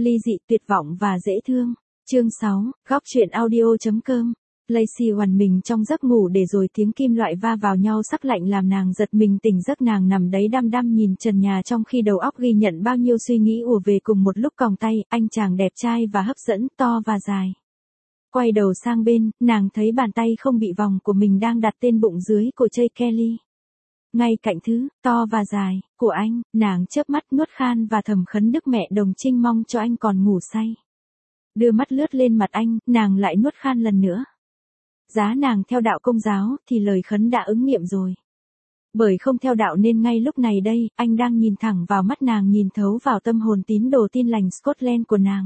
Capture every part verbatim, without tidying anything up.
ly dị, tuyệt vọng và dễ thương. Chương sáu, góc truyện audio.com. Lacey hoàn mình trong giấc ngủ để rồi tiếng kim loại va vào nhau sắc lạnh làm nàng giật mình tỉnh giấc. Nàng nằm đấy đăm đăm nhìn trần nhà trong khi đầu óc ghi nhận bao nhiêu suy nghĩ ùa về cùng một lúc. Còng tay, anh chàng đẹp trai và hấp dẫn, to và dài. Quay đầu sang bên, nàng thấy bàn tay không bị vòng của mình đang đặt tên bụng dưới của Jay Kelly. Ngay cạnh thứ, to và dài, của anh, nàng chớp mắt nuốt khan và thầm khấn Đức Mẹ Đồng Trinh mong cho anh còn ngủ say. Đưa mắt lướt lên mặt anh, nàng lại nuốt khan lần nữa. Giá nàng theo đạo Công giáo, thì lời khấn đã ứng nghiệm rồi. Bởi không theo đạo nên ngay lúc này đây, anh đang nhìn thẳng vào mắt nàng, nhìn thấu vào tâm hồn tín đồ tin lành Scotland của nàng.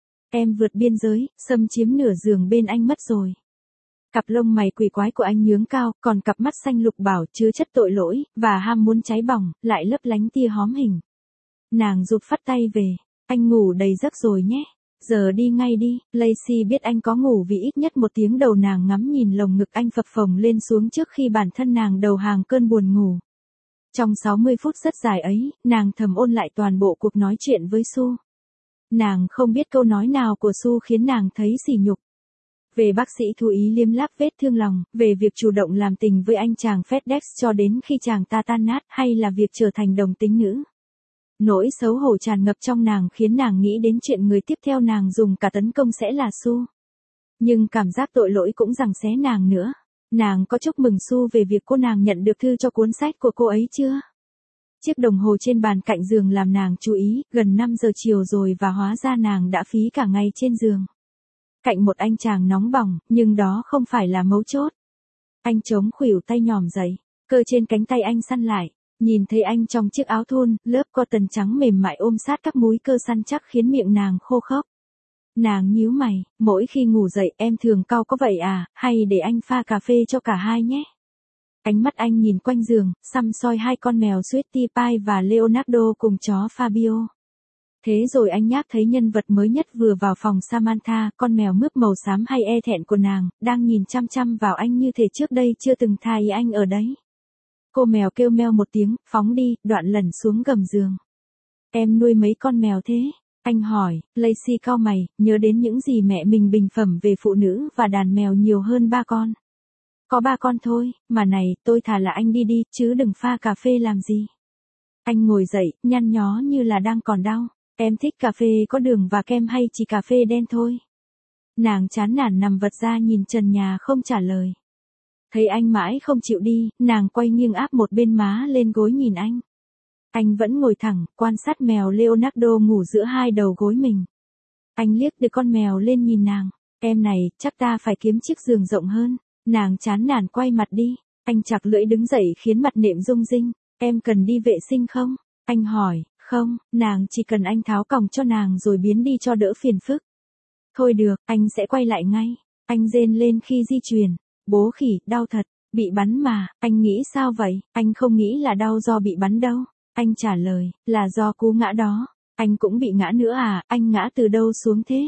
Em vượt biên giới, xâm chiếm nửa giường bên anh mất rồi. Cặp lông mày quỷ quái của anh nhướng cao, còn cặp mắt xanh lục bảo chứa chất tội lỗi, và ham muốn cháy bỏng, lại lấp lánh tia hóm hình. Nàng rụt phắt tay về, anh ngủ đầy giấc rồi nhé. Giờ đi ngay đi. Lacey biết anh có ngủ vì ít nhất một tiếng đầu nàng ngắm nhìn lồng ngực anh phập phồng lên xuống trước khi bản thân nàng đầu hàng cơn buồn ngủ. Trong sáu mươi phút rất dài ấy, nàng thầm ôn lại toàn bộ cuộc nói chuyện với Sue. Nàng không biết câu nói nào của Sue khiến nàng thấy sỉ nhục. Về bác sĩ thú ý liếm láp vết thương lòng, về việc chủ động làm tình với anh chàng FedEx cho đến khi chàng ta tan nát, hay là việc trở thành đồng tính nữ. Nỗi xấu hổ tràn ngập trong nàng khiến nàng nghĩ đến chuyện người tiếp theo nàng dùng cả tấn công sẽ là Sue. Nhưng cảm giác tội lỗi cũng giằng xé nàng nữa. Nàng có chúc mừng Sue về việc cô nàng nhận được thư cho cuốn sách của cô ấy chưa? Chiếc đồng hồ trên bàn cạnh giường làm nàng chú ý, gần năm giờ chiều rồi và hóa ra nàng đã phí cả ngày trên giường. Cạnh một anh chàng nóng bỏng, nhưng đó không phải là mấu chốt. Anh chống khuỷu tay nhòm dậy, cơ trên cánh tay anh săn lại. Nhìn thấy anh trong chiếc áo thun, lớp cotton trắng mềm mại ôm sát các múi cơ săn chắc khiến miệng nàng khô khốc. Nàng nhíu mày, mỗi khi ngủ dậy em thường cau có vậy à, hay để anh pha cà phê cho cả hai nhé. Ánh mắt anh nhìn quanh giường, săm soi hai con mèo Sweetie Pie và Leonardo cùng chó Fabio. Thế rồi anh nhác thấy nhân vật mới nhất vừa vào phòng Samantha, con mèo mướp màu xám hay e thẹn của nàng, đang nhìn chăm chăm vào anh như thể trước đây chưa từng thay anh ở đấy. Cô mèo kêu meo một tiếng, phóng đi, đoạn lẩn xuống gầm giường. Em nuôi mấy con mèo thế? Anh hỏi. Lacey cau mày, nhớ đến những gì mẹ mình bình phẩm về phụ nữ và đàn mèo nhiều hơn ba con. Có ba con thôi, mà này, tôi thà là anh đi đi, chứ đừng pha cà phê làm gì. Anh ngồi dậy, nhăn nhó như là đang còn đau. Em thích cà phê có đường và kem hay chỉ cà phê đen thôi? Nàng chán nản nằm vật ra nhìn trần nhà không trả lời. Thấy anh mãi không chịu đi, nàng quay nghiêng áp một bên má lên gối nhìn anh. Anh vẫn ngồi thẳng, quan sát mèo Leonardo ngủ giữa hai đầu gối mình. Anh liếc từ con mèo lên nhìn nàng. Em này, chắc ta phải kiếm chiếc giường rộng hơn. Nàng chán nản quay mặt đi. Anh chặt lưỡi đứng dậy khiến mặt nệm rung rinh. Em cần đi vệ sinh không? Anh hỏi. Không, nàng chỉ cần anh tháo còng cho nàng rồi biến đi cho đỡ phiền phức. Thôi được, anh sẽ quay lại ngay. Anh rên lên khi di chuyển. Bố khỉ, đau thật, bị bắn mà, anh nghĩ sao vậy? Anh không nghĩ là đau do bị bắn đâu. Anh trả lời, là do cú ngã đó. Anh cũng bị ngã nữa à, anh ngã từ đâu xuống thế?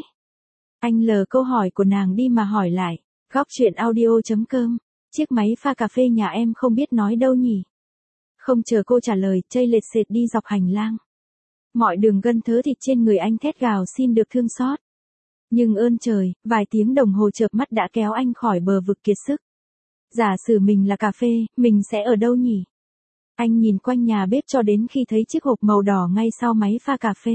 Anh lờ câu hỏi của nàng đi mà hỏi lại. Góc truyện audio.com. Chiếc máy pha cà phê nhà em không biết nói đâu nhỉ? Không chờ cô trả lời, Jay lệt sệt đi dọc hành lang. Mọi đường gân thớ thịt trên người anh thét gào xin được thương xót. Nhưng ơn trời, vài tiếng đồng hồ chợp mắt đã kéo anh khỏi bờ vực kiệt sức. Giả sử mình là cà phê, mình sẽ ở đâu nhỉ? Anh nhìn quanh nhà bếp cho đến khi thấy chiếc hộp màu đỏ ngay sau máy pha cà phê.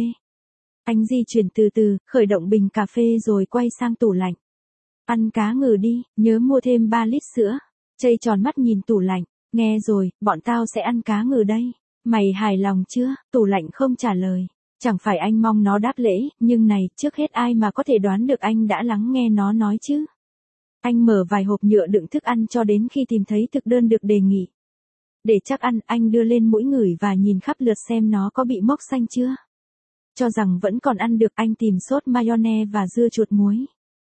Anh di chuyển từ từ, khởi động bình cà phê rồi quay sang tủ lạnh. Ăn cá ngừ đi, nhớ mua thêm ba lít sữa. Jay tròn mắt nhìn tủ lạnh. Nghe rồi, bọn tao sẽ ăn cá ngừ đây. Mày hài lòng chưa? Tủ lạnh không trả lời. Chẳng phải anh mong nó đáp lễ, nhưng này, trước hết ai mà có thể đoán được anh đã lắng nghe nó nói chứ? Anh mở vài hộp nhựa đựng thức ăn cho đến khi tìm thấy thực đơn được đề nghị. Để chắc ăn, anh đưa lên mũi ngửi và nhìn khắp lượt xem nó có bị mốc xanh chưa. Cho rằng vẫn còn ăn được, anh tìm sốt mayonnaise và dưa chuột muối.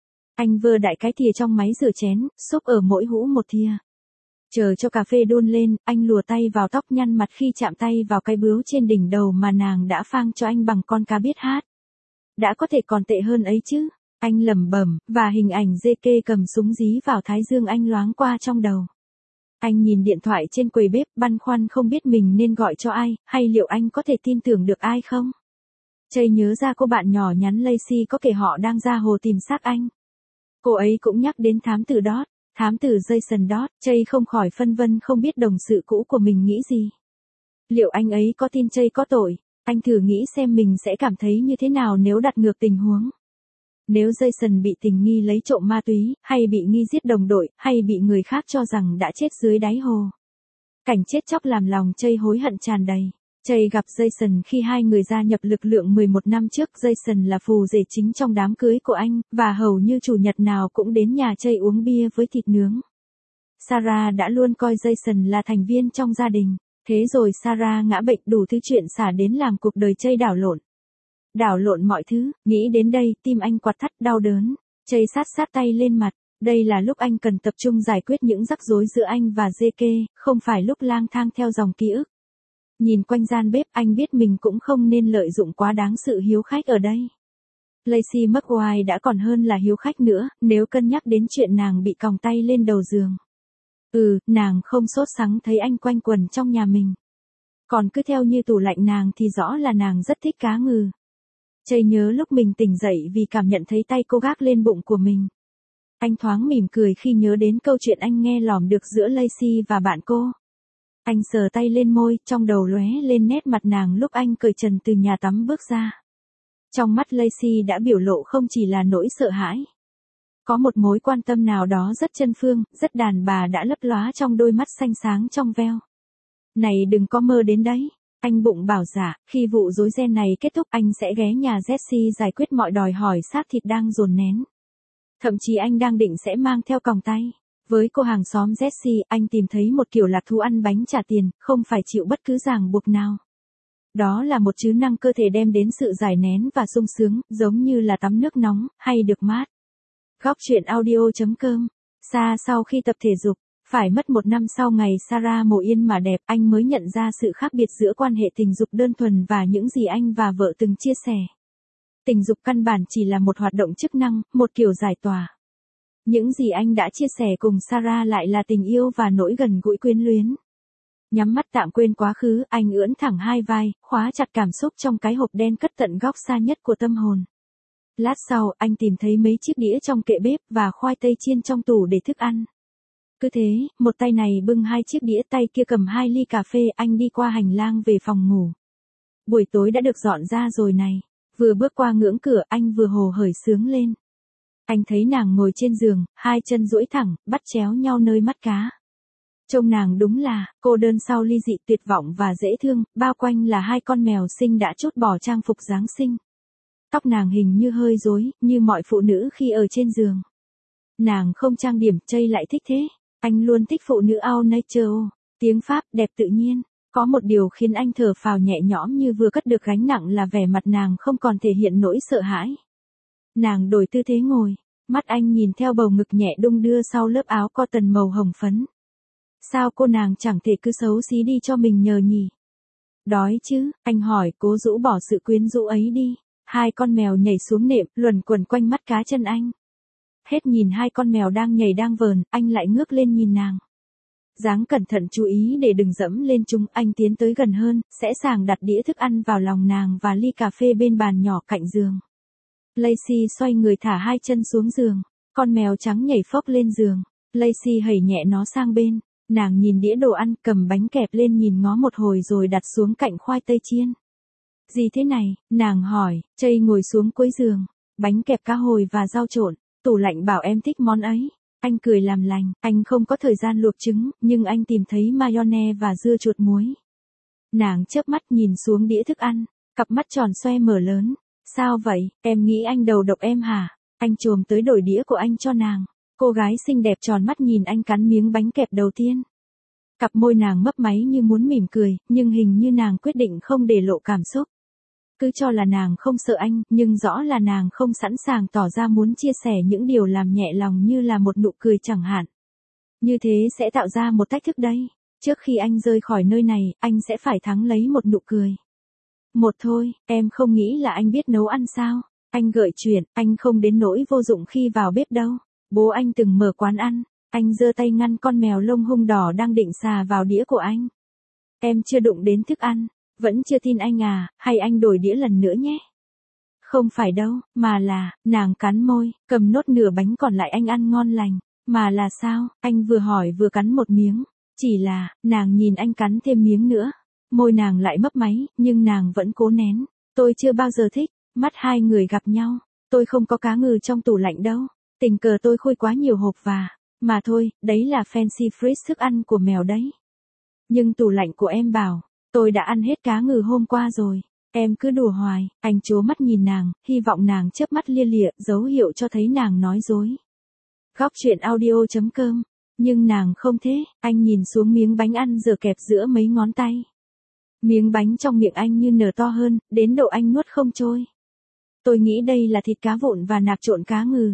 Anh vơ đại cái thìa trong máy rửa chén, xúc ở mỗi hũ một thìa. Chờ cho cà phê đun lên, anh lùa tay vào tóc nhăn mặt khi chạm tay vào cái bướu trên đỉnh đầu mà nàng đã phang cho anh bằng con cá biết hát. Đã có thể còn tệ hơn ấy chứ. Anh lẩm bẩm, và hình ảnh dê kê cầm súng dí vào thái dương anh loáng qua trong đầu. Anh nhìn điện thoại trên quầy bếp, băn khoăn không biết mình nên gọi cho ai, hay liệu anh có thể tin tưởng được ai không? Chây nhớ ra cô bạn nhỏ nhắn Lacey có kể họ đang ra hồ tìm xác anh. Cô ấy cũng nhắc đến thám tử Dodd, thám tử Jason Dodd, Chây không khỏi phân vân không biết đồng sự cũ của mình nghĩ gì. Liệu anh ấy có tin Chây có tội? Anh thử nghĩ xem mình sẽ cảm thấy như thế nào nếu đặt ngược tình huống. Nếu Jason bị tình nghi lấy trộm ma túy, hay bị nghi giết đồng đội, hay bị người khác cho rằng đã chết dưới đáy hồ. Cảnh chết chóc làm lòng Chây hối hận tràn đầy. Chây gặp Jason khi hai người gia nhập lực lượng mười một năm trước. Jason là phù rể chính trong đám cưới của anh, và hầu như chủ nhật nào cũng đến nhà Chây uống bia với thịt nướng. Sarah đã luôn coi Jason là thành viên trong gia đình. Thế rồi Sarah ngã bệnh, đủ thứ chuyện xả đến làm cuộc đời Chây đảo lộn. Đảo lộn mọi thứ, nghĩ đến đây, tim anh quặn thắt đau đớn. Chây sát sát tay lên mặt. Đây là lúc anh cần tập trung giải quyết những rắc rối giữa anh và gi ca, không phải lúc lang thang theo dòng ký ức. Nhìn quanh gian bếp, anh biết mình cũng không nên lợi dụng quá đáng sự hiếu khách ở đây. Lacey McGuire đã còn hơn là hiếu khách nữa, nếu cân nhắc đến chuyện nàng bị còng tay lên đầu giường. Ừ, nàng không sốt sắng thấy anh quanh quẩn trong nhà mình. Còn cứ theo như tủ lạnh nàng thì rõ là nàng rất thích cá ngừ. Chây nhớ lúc mình tỉnh dậy vì cảm nhận thấy tay cô gác lên bụng của mình. Anh thoáng mỉm cười khi nhớ đến câu chuyện anh nghe lỏm được giữa Lacey và bạn cô. Anh sờ tay lên môi, trong đầu lóe lên nét mặt nàng lúc anh cởi trần từ nhà tắm bước ra. Trong mắt Lacey đã biểu lộ không chỉ là nỗi sợ hãi. Có một mối quan tâm nào đó rất chân phương, rất đàn bà đã lấp lóa trong đôi mắt xanh sáng trong veo. Này đừng có mơ đến đấy. Anh bụng bảo dạ, khi vụ rối ren này kết thúc anh sẽ ghé nhà Jessie giải quyết mọi đòi hỏi xác thịt đang dồn nén. Thậm chí anh đang định sẽ mang theo còng tay. Với cô hàng xóm Jessie, anh tìm thấy một kiểu lạc thú ăn bánh trả tiền, không phải chịu bất cứ ràng buộc nào. Đó là một chức năng cơ thể đem đến sự giải nén và sung sướng, giống như là tắm nước nóng, hay được mát. Góc truyện audio chấm com. Xa sau khi tập thể dục, phải mất một năm sau ngày Sarah mồ yên mà đẹp, anh mới nhận ra sự khác biệt giữa quan hệ tình dục đơn thuần và những gì anh và vợ từng chia sẻ. Tình dục căn bản chỉ là một hoạt động chức năng, một kiểu giải tỏa. Những gì anh đã chia sẻ cùng Sarah lại là tình yêu và nỗi gần gũi quyến luyến. Nhắm mắt tạm quên quá khứ, anh ưỡn thẳng hai vai, khóa chặt cảm xúc trong cái hộp đen cất tận góc xa nhất của tâm hồn. Lát sau, anh tìm thấy mấy chiếc đĩa trong kệ bếp và khoai tây chiên trong tủ để thức ăn. Cứ thế, một tay này bưng hai chiếc đĩa, tay kia cầm hai ly cà phê, anh đi qua hành lang về phòng ngủ. Buổi tối đã được dọn ra rồi này. Vừa bước qua ngưỡng cửa, anh vừa hồ hởi sướng lên. Anh thấy nàng ngồi trên giường, hai chân duỗi thẳng, bắt chéo nhau nơi mắt cá. Trông nàng đúng là, cô đơn sau ly dị, tuyệt vọng và dễ thương, bao quanh là hai con mèo xinh đã trút bỏ trang phục Giáng sinh. Tóc nàng hình như hơi rối, như mọi phụ nữ khi ở trên giường. Nàng không trang điểm, Chây lại thích thế. Anh luôn thích phụ nữ au natural, tiếng Pháp, đẹp tự nhiên. Có một điều khiến anh thở phào nhẹ nhõm như vừa cất được gánh nặng là vẻ mặt nàng không còn thể hiện nỗi sợ hãi. Nàng đổi tư thế ngồi, mắt anh nhìn theo bầu ngực nhẹ đung đưa sau lớp áo cotton màu hồng phấn. Sao cô nàng chẳng thể cứ xấu xí đi cho mình nhờ nhỉ? Đói chứ, anh hỏi, cố rũ bỏ sự quyến rũ ấy đi. Hai con mèo nhảy xuống nệm, luẩn quẩn quanh mắt cá chân anh. Hết nhìn hai con mèo đang nhảy đang vờn, anh lại ngước lên nhìn nàng. Dáng cẩn thận chú ý để đừng dẫm lên chúng, anh tiến tới gần hơn, sẵn sàng đặt đĩa thức ăn vào lòng nàng và ly cà phê bên bàn nhỏ cạnh giường. Lacey xoay người thả hai chân xuống giường, con mèo trắng nhảy phốc lên giường. Lacey hẩy nhẹ nó sang bên, nàng nhìn đĩa đồ ăn, cầm bánh kẹp lên nhìn ngó một hồi rồi đặt xuống cạnh khoai tây chiên. Gì thế này, nàng hỏi, Chây ngồi xuống cuối giường, bánh kẹp cá hồi và rau trộn, tủ lạnh bảo em thích món ấy. Anh cười làm lành, anh không có thời gian luộc trứng, nhưng anh tìm thấy mayonnaise và dưa chuột muối. Nàng chớp mắt nhìn xuống đĩa thức ăn, cặp mắt tròn xoe mở lớn. Sao vậy, em nghĩ anh đầu độc em hả? Anh chồm tới đổi đĩa của anh cho nàng. Cô gái xinh đẹp tròn mắt nhìn anh cắn miếng bánh kẹp đầu tiên. Cặp môi nàng mấp máy như muốn mỉm cười, nhưng hình như nàng quyết định không để lộ cảm xúc. Cứ cho là nàng không sợ anh, nhưng rõ là nàng không sẵn sàng tỏ ra muốn chia sẻ những điều làm nhẹ lòng như là một nụ cười chẳng hạn. Như thế sẽ tạo ra một thách thức đấy. Trước khi anh rời khỏi nơi này, anh sẽ phải thắng lấy một nụ cười. Một thôi, em không nghĩ là anh biết nấu ăn sao? Anh gợi chuyện, anh không đến nỗi vô dụng khi vào bếp đâu. Bố anh từng mở quán ăn. Anh giơ tay ngăn con mèo lông hung đỏ đang định xà vào đĩa của anh. Em chưa đụng đến thức ăn. Vẫn chưa tin anh à, hay anh đổi đĩa lần nữa nhé. Không phải đâu, mà là, nàng cắn môi, cầm nốt nửa bánh còn lại anh ăn ngon lành. Mà là sao, anh vừa hỏi vừa cắn một miếng. Chỉ là, nàng nhìn anh cắn thêm miếng nữa. Môi nàng lại mấp máy, nhưng nàng vẫn cố nén. Tôi chưa bao giờ thích, mắt hai người gặp nhau. Tôi không có cá ngừ trong tủ lạnh đâu. Tình cờ tôi khui quá nhiều hộp và, mà thôi, đấy là fancy freeze thức ăn của mèo đấy. Nhưng tủ lạnh của em bảo, tôi đã ăn hết cá ngừ hôm qua rồi. Em cứ đùa hoài, anh trố mắt nhìn nàng, hy vọng nàng chớp mắt lia lịa, dấu hiệu cho thấy nàng nói dối. Góc truyện audio.com. Nhưng nàng không thế, anh nhìn xuống miếng bánh ăn giờ kẹp giữa mấy ngón tay. Miếng bánh trong miệng anh như nở to hơn, đến độ anh nuốt không trôi. Tôi nghĩ đây là thịt cá vụn và nạc trộn cá ngừ.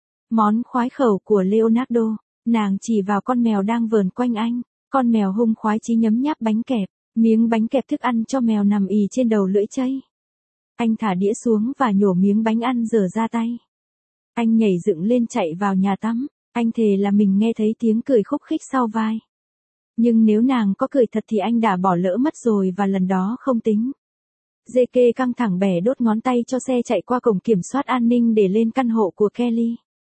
Món khoái khẩu của Leonardo, nàng chỉ vào con mèo đang vờn quanh anh. Con mèo hung khoái chí nhấm nháp bánh kẹp, miếng bánh kẹp thức ăn cho mèo nằm ì trên đầu lưỡi chây. Anh thả đĩa xuống và nhổ miếng bánh ăn dở ra tay. Anh nhảy dựng lên chạy vào nhà tắm, anh thề là mình nghe thấy tiếng cười khúc khích sau vai. Nhưng nếu nàng có cười thật thì anh đã bỏ lỡ mất rồi và lần đó không tính. gi kê căng thẳng bẻ đốt ngón tay cho xe chạy qua cổng kiểm soát an ninh để lên căn hộ của Kelly.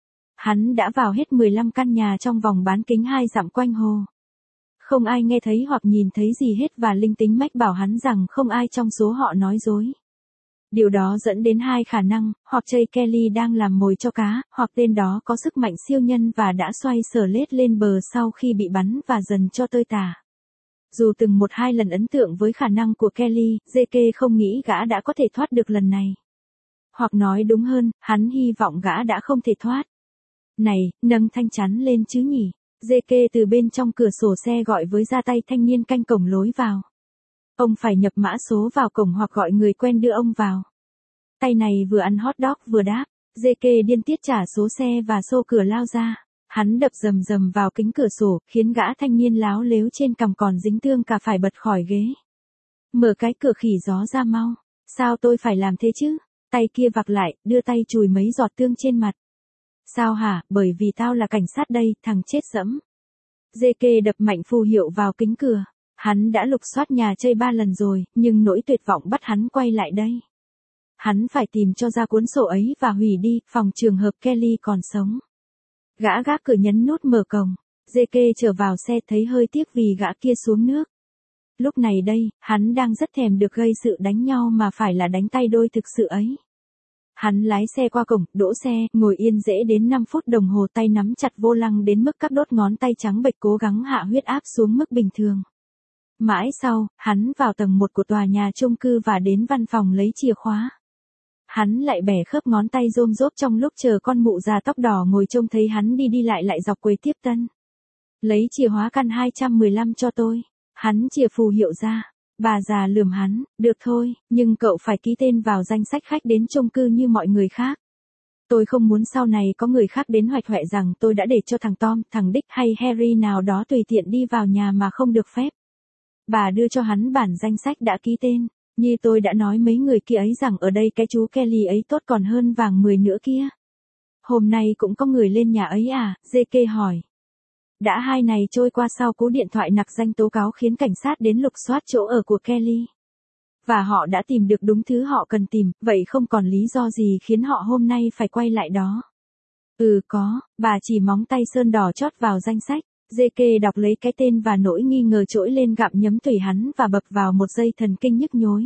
Hắn đã vào hết mười lăm căn nhà trong vòng bán kính hai dặm quanh hồ. Không ai nghe thấy hoặc nhìn thấy gì hết và linh tính mách bảo hắn rằng không ai trong số họ nói dối. Điều đó dẫn đến hai khả năng, hoặc Jay Kelly đang làm mồi cho cá, hoặc tên đó có sức mạnh siêu nhân và đã xoay sở lết lên bờ sau khi bị bắn và dần cho tơi tả. Dù từng một hai lần ấn tượng với khả năng của Kelly, gi kê không nghĩ gã đã có thể thoát được lần này. Hoặc nói đúng hơn, hắn hy vọng gã đã không thể thoát. Này, nâng thanh chắn lên chứ nhỉ? gi kê từ bên trong cửa sổ xe gọi với ra tay thanh niên canh cổng lối vào. Ông phải nhập mã số vào cổng hoặc gọi người quen đưa ông vào. Tay này vừa ăn hot dog vừa đáp. gi kê điên tiết trả số xe và xô cửa lao ra. Hắn đập rầm rầm vào kính cửa sổ, khiến gã thanh niên láo lếu trên cằm còn dính tương cả phải bật khỏi ghế. Mở cái cửa khỉ gió ra mau. Sao tôi phải làm thế chứ? Tay kia vặc lại, đưa tay chùi mấy giọt tương trên mặt. Sao hả, bởi vì tao là cảnh sát đây, thằng chết dẫm. gi kê đập mạnh phù hiệu vào kính cửa. Hắn đã lục soát nhà chơi ba lần rồi, nhưng nỗi tuyệt vọng bắt hắn quay lại đây. Hắn phải tìm cho ra cuốn sổ ấy và hủy đi, phòng trường hợp Kelly còn sống. Gã gác cửa nhấn nút mở cổng. gi kê trở vào xe thấy hơi tiếc vì gã kia xuống nước. Lúc này đây, hắn đang rất thèm được gây sự đánh nhau mà phải là đánh tay đôi thực sự ấy. Hắn lái xe qua cổng, đỗ xe, ngồi yên dễ đến năm phút đồng hồ, tay nắm chặt vô lăng đến mức các đốt ngón tay trắng bệch, cố gắng hạ huyết áp xuống mức bình thường. Mãi sau, hắn vào tầng một của tòa nhà chung cư và đến văn phòng lấy chìa khóa. Hắn lại bẻ khớp ngón tay rôm rốp trong lúc chờ con mụ già tóc đỏ ngồi trông thấy hắn đi đi lại lại dọc quầy tiếp tân. Lấy chìa khóa căn hai trăm mười lăm cho tôi. Hắn chìa phù hiệu ra. Bà già lườm hắn, được thôi, nhưng cậu phải ký tên vào danh sách khách đến chung cư như mọi người khác. Tôi không muốn sau này có người khác đến hoạch hoẹ rằng tôi đã để cho thằng Tom, thằng Dick hay Harry nào đó tùy tiện đi vào nhà mà không được phép. Bà đưa cho hắn bản danh sách đã ký tên. Như tôi đã nói mấy người kia ấy rằng ở đây cái chú Kelly ấy tốt còn hơn vàng mười nữa kia. Hôm nay cũng có người lên nhà ấy à, gi kê hỏi. Đã hai ngày trôi qua sau cú điện thoại nặc danh tố cáo khiến cảnh sát đến lục soát chỗ ở của Kelly. Và họ đã tìm được đúng thứ họ cần tìm, vậy không còn lý do gì khiến họ hôm nay phải quay lại đó. Ừ có, bà chỉ móng tay sơn đỏ chót vào danh sách. gi kê đọc lấy cái tên và nỗi nghi ngờ trỗi lên gặm nhấm tủy hắn và bập vào một dây thần kinh nhức nhối.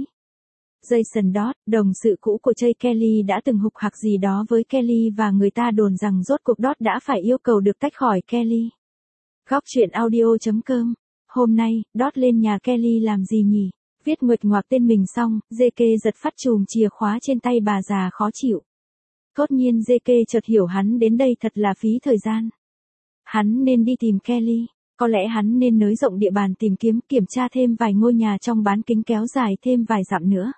Jason Dodd, đồng sự cũ của Jay Kelly đã từng hục hặc gì đó với Kelly và người ta đồn rằng rốt cuộc Dodd đã phải yêu cầu được tách khỏi Kelly. Góc truyện audio.com. Hôm nay, Dodd lên nhà Kelly làm gì nhỉ? Viết nguệch ngoạc tên mình xong, gi kê giật phát chùm chìa khóa trên tay bà già khó chịu. Thốt nhiên gi kê chợt hiểu hắn đến đây thật là phí thời gian. Hắn nên đi tìm Kelly. Có lẽ hắn nên nới rộng địa bàn tìm kiếm, kiểm tra thêm vài ngôi nhà trong bán kính kéo dài thêm vài dặm nữa.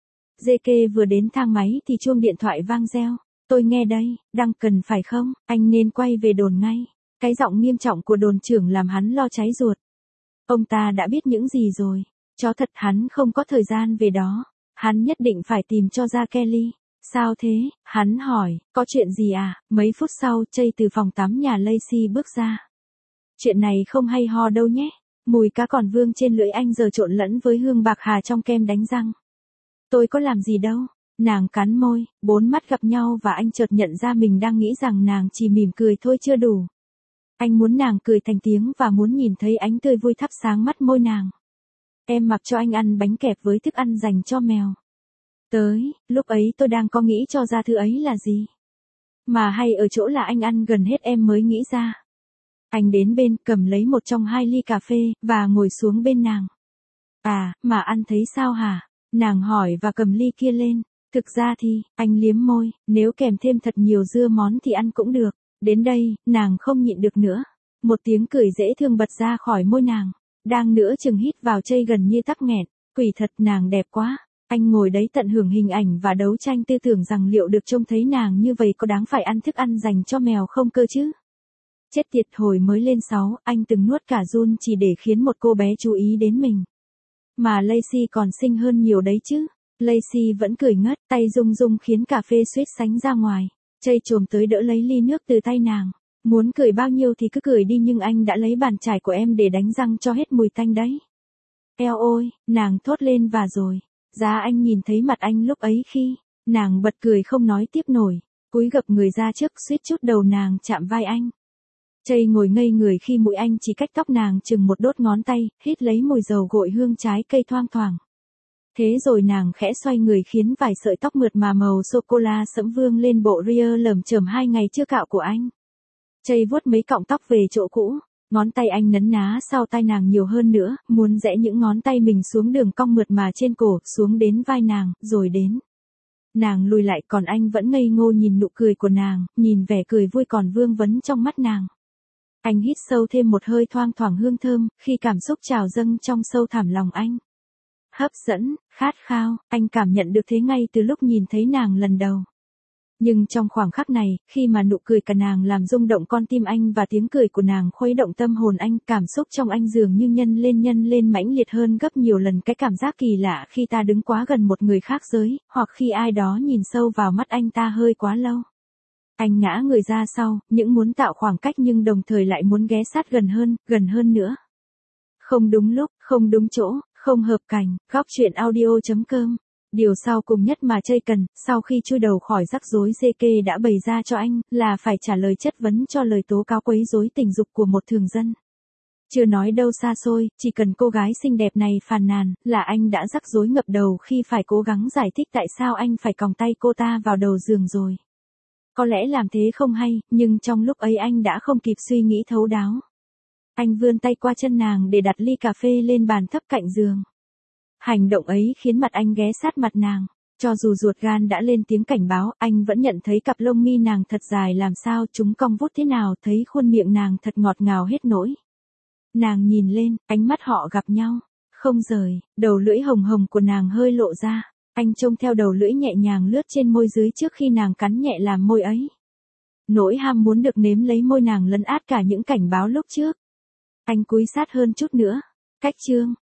gi kê vừa đến thang máy thì chuông điện thoại vang reo. Tôi nghe đây, đang cần phải không? Anh nên quay về đồn ngay. Cái giọng nghiêm trọng của đồn trưởng làm hắn lo cháy ruột. Ông ta đã biết những gì rồi. Chó thật, hắn không có thời gian về đó. Hắn nhất định phải tìm cho ra Kelly. Sao thế? Hắn hỏi, có chuyện gì à? Mấy phút sau, Jay từ phòng tắm nhà Lacey bước ra. Chuyện này không hay ho đâu nhé. Mùi cá còn vương trên lưỡi anh giờ trộn lẫn với hương bạc hà trong kem đánh răng. Tôi có làm gì đâu. Nàng cắn môi, bốn mắt gặp nhau và anh chợt nhận ra mình đang nghĩ rằng nàng chỉ mỉm cười thôi chưa đủ. Anh muốn nàng cười thành tiếng và muốn nhìn thấy ánh tươi vui thắp sáng mắt môi nàng. Em mặc cho anh ăn bánh kẹp với thức ăn dành cho mèo. Tới, lúc ấy tôi đang có nghĩ cho ra thứ ấy là gì. Mà hay ở chỗ là anh ăn gần hết em mới nghĩ ra. Anh đến bên cầm lấy một trong hai ly cà phê và ngồi xuống bên nàng. À, mà ăn thấy sao hả? Nàng hỏi và cầm ly kia lên. Thực ra thì, anh liếm môi, nếu kèm thêm thật nhiều dưa món thì ăn cũng được. Đến đây, nàng không nhịn được nữa. Một tiếng cười dễ thương bật ra khỏi môi nàng. Đang nữa chừng hít vào chây gần như tắc nghẹn. Quỷ thật nàng đẹp quá. Anh ngồi đấy tận hưởng hình ảnh và đấu tranh tư tưởng rằng liệu được trông thấy nàng như vậy có đáng phải ăn thức ăn dành cho mèo không cơ chứ. Chết tiệt, hồi mới lên sáu, anh từng nuốt cả giun chỉ để khiến một cô bé chú ý đến mình. Mà Lacey còn xinh hơn nhiều đấy chứ. Lacey vẫn cười ngất, tay rung rung khiến cà phê suýt sánh ra ngoài. Chây chồm tới đỡ lấy ly nước từ tay nàng. Muốn cười bao nhiêu thì cứ cười đi, nhưng anh đã lấy bàn chải của em để đánh răng cho hết mùi tanh đấy. Eo ôi, nàng thốt lên và rồi. Giá anh nhìn thấy mặt anh lúc ấy khi, nàng bật cười không nói tiếp nổi. Cúi gập người ra trước suýt chút đầu nàng chạm vai anh. Chây ngồi ngây người khi mũi anh chỉ cách tóc nàng chừng một đốt ngón tay, hít lấy mùi dầu gội hương trái cây thoang thoảng. Thế rồi nàng khẽ xoay người khiến vài sợi tóc mượt mà màu sô-cô-la sẫm vương lên bộ ria lởm chởm hai ngày chưa cạo của anh. Chây vuốt mấy cọng tóc về chỗ cũ, ngón tay anh nấn ná sau tai nàng nhiều hơn nữa, muốn rẽ những ngón tay mình xuống đường cong mượt mà trên cổ, xuống đến vai nàng, rồi đến. Nàng lùi lại còn anh vẫn ngây ngô nhìn nụ cười của nàng, nhìn vẻ cười vui còn vương vấn trong mắt nàng. Anh hít sâu thêm một hơi thoang thoảng hương thơm, khi cảm xúc trào dâng trong sâu thẳm lòng anh. Hấp dẫn, khát khao, anh cảm nhận được thế ngay từ lúc nhìn thấy nàng lần đầu. Nhưng trong khoảng khắc này, khi mà nụ cười cả nàng làm rung động con tim anh và tiếng cười của nàng khuấy động tâm hồn anh, cảm xúc trong anh dường như nhân lên nhân lên mãnh liệt hơn gấp nhiều lần cái cảm giác kỳ lạ khi ta đứng quá gần một người khác giới, hoặc khi ai đó nhìn sâu vào mắt anh ta hơi quá lâu. Anh ngã người ra sau, những muốn tạo khoảng cách nhưng đồng thời lại muốn ghé sát gần hơn, gần hơn nữa. Không đúng lúc, không đúng chỗ, không hợp cảnh, góc chuyện audio chấm com. Điều sau cùng nhất mà Chây cần, sau khi chui đầu khỏi rắc rối gi ca đã bày ra cho anh, là phải trả lời chất vấn cho lời tố cáo quấy rối tình dục của một thường dân. Chưa nói đâu xa xôi, chỉ cần cô gái xinh đẹp này phàn nàn, là anh đã rắc rối ngập đầu khi phải cố gắng giải thích tại sao anh phải còng tay cô ta vào đầu giường rồi. Có lẽ làm thế không hay, nhưng trong lúc ấy anh đã không kịp suy nghĩ thấu đáo. Anh vươn tay qua chân nàng để đặt ly cà phê lên bàn thấp cạnh giường. Hành động ấy khiến mặt anh ghé sát mặt nàng. Cho dù ruột gan đã lên tiếng cảnh báo, anh vẫn nhận thấy cặp lông mi nàng thật dài làm sao, chúng cong vút thế nào, thấy khuôn miệng nàng thật ngọt ngào hết nỗi. Nàng nhìn lên, ánh mắt họ gặp nhau. Không rời, đầu lưỡi hồng hồng của nàng hơi lộ ra. Anh trông theo đầu lưỡi nhẹ nhàng lướt trên môi dưới trước khi nàng cắn nhẹ làm môi ấy. Nỗi ham muốn được nếm lấy môi nàng lấn át cả những cảnh báo lúc trước. Anh cúi sát hơn chút nữa. Cách chương,